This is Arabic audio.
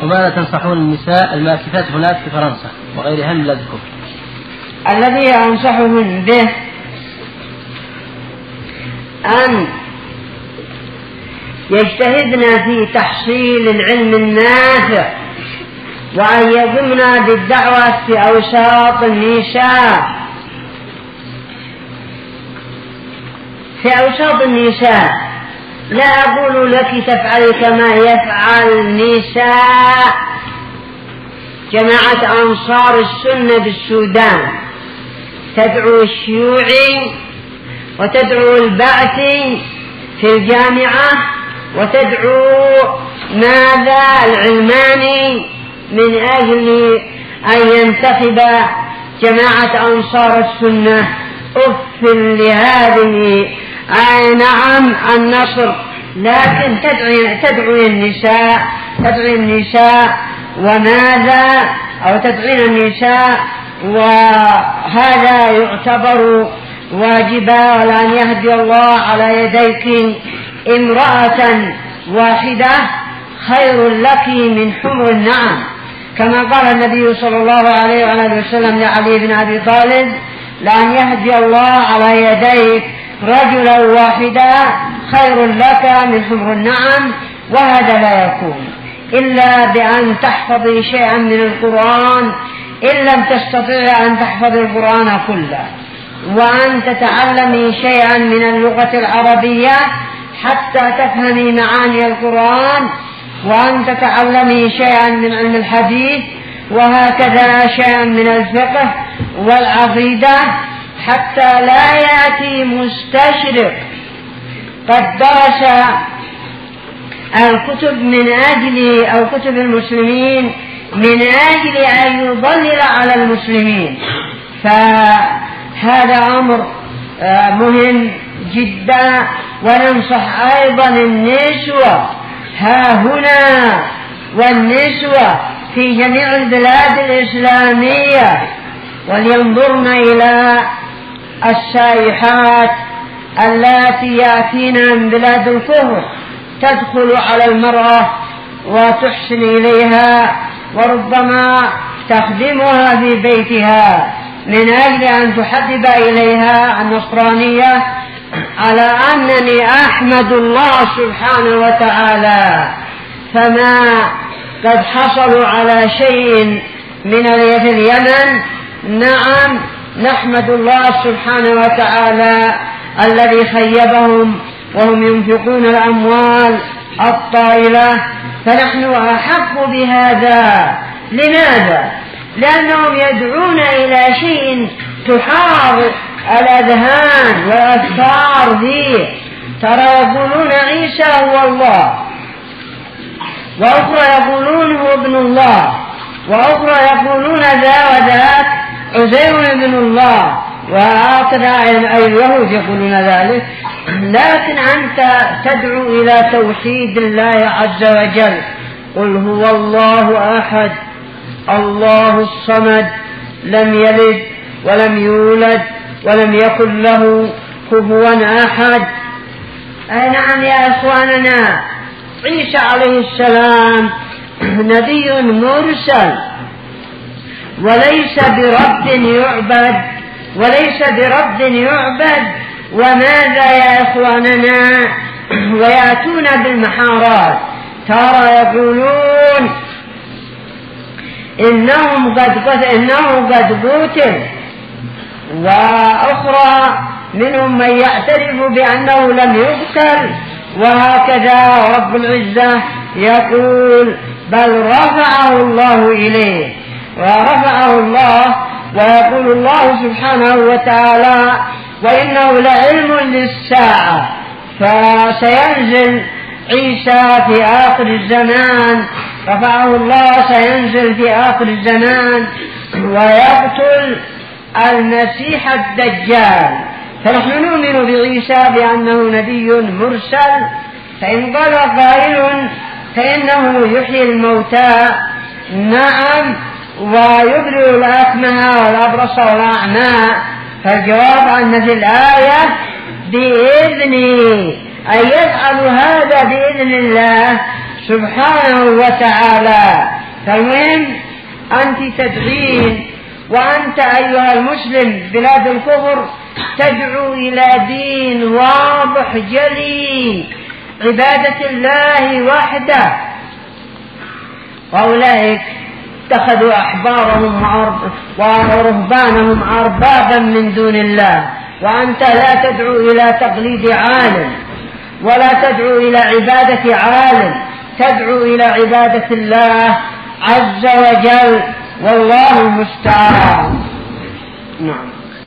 وماذا تنصحون النساء الماكثات هناك في فرنسا وغيرها من بلاد الكفر؟ الذي أنصحهن به أن يجتهدن في تحصيل العلم النافع، وأن يقمن بالدعوة في أوساط النساء، لا أقول لك تفعل كما يفعل النساء جماعة أنصار السنة بالسودان، تدعو الشيوعي وتدعو البعثي في الجامعة وتدعو العلماني من أجل أن ينتخب جماعة أنصار السنة. أف لهذه نعم النصر، لكن تدعي النساء وماذا أو تدعين النساء، وهذا يعتبر واجبا، ولأن يهدي الله على يديك امرأة واحدة خير لك من حمر النعم، كما قال النبي صلى الله عليه وآله وسلم لعلي بن أبي طالب: لأن يهدي الله على يديك رجلا واحدا خير لك من حمر النعم. وهذا لا يكون إلا بأن تحفظي شيئا من القرآن، إن لم تستطيع أن تحفظي القرآن كله، وأن تتعلمي شيئا من اللغة العربية حتى تفهمي معاني القرآن، وأن تتعلمي شيئا من علم الحديث، وهكذا شيئا من الفقه والعقيدة، حتى لا يأتي مستشرق قد درس الكتب من أجل أو كتب المسلمين من أجل أن يضلل على المسلمين. فهذا أمر مهم جدا. وننصح أيضا النسوة ها هنا والنسوة في جميع البلاد الإسلامية، ولينظرن إلى السائحات اللاتي يأتين من بلاد الكفر، تدخل على المرأة وتحسن إليها، وربما تخدمها في بيتها من أجل أن تحبب إليها النصرانية، على أنني أحمد الله سبحانه وتعالى فما قد حصلوا على شيء من اليمن. نعم نحمد الله سبحانه وتعالى الذي خيبهم وهم ينفقون الأموال الطائلة، فنحن أحق بهذا. لماذا؟ لأنهم يدعون إلى شيء تحار الأذهان والأفكار فيه. ترى يقولون عيسى هو الله، وأخرى يقولون هو ابن الله، وأخرى يقولون ذا وذاك عزير ابن الله، وهكذا اليهود يقولون ذلك. لكن أنت تدعو إلى توحيد الله عز وجل. قل هو الله أحد الله الصمد لم يلد ولم يولد ولم يكن له كفوا أحد. نعم يا إخواننا، عيسى عليه السلام نبي مرسل وليس برب يعبد. وماذا يا إخواننا؟ ويأتون بالمحارات. ترى يقولون إنه قد قتل، وأخرى منهم من يعترف بأنه لم يقتل. وهكذا رب العزة يقول بل رفعه الله إليه، ورفعه الله. ويقول الله سبحانه وتعالى وإنه لعلم للساعة، فسينزل عيسى في آخر الزمان، رفعه الله، سينزل في آخر الزمان ويقتل المسيح الدجال. فنحن نؤمن بعيسى بأنه نبي مرسل. فإن قال قائل فإنه يحيي الموتى، نعم، ويبرئ الأكمه والأبرص والأعمى، فالجواب أن في الآية بإذنه، أن يفعل هذا بإذن الله سبحانه وتعالى. فالمهم أنت تدعين، وأنت أيها المسلم بلاد الكفر تدعو إلى دين واضح جلي، عبادة الله وحده. وأولئك اتخذوا أحبارهم ورهبانهم أربابا من دون الله، وأنت لا تدعو إلى تقليد عالم ولا تدعو إلى عبادة عالم، تدعو إلى عبادة الله عز وجل، والله المستعان. نعم.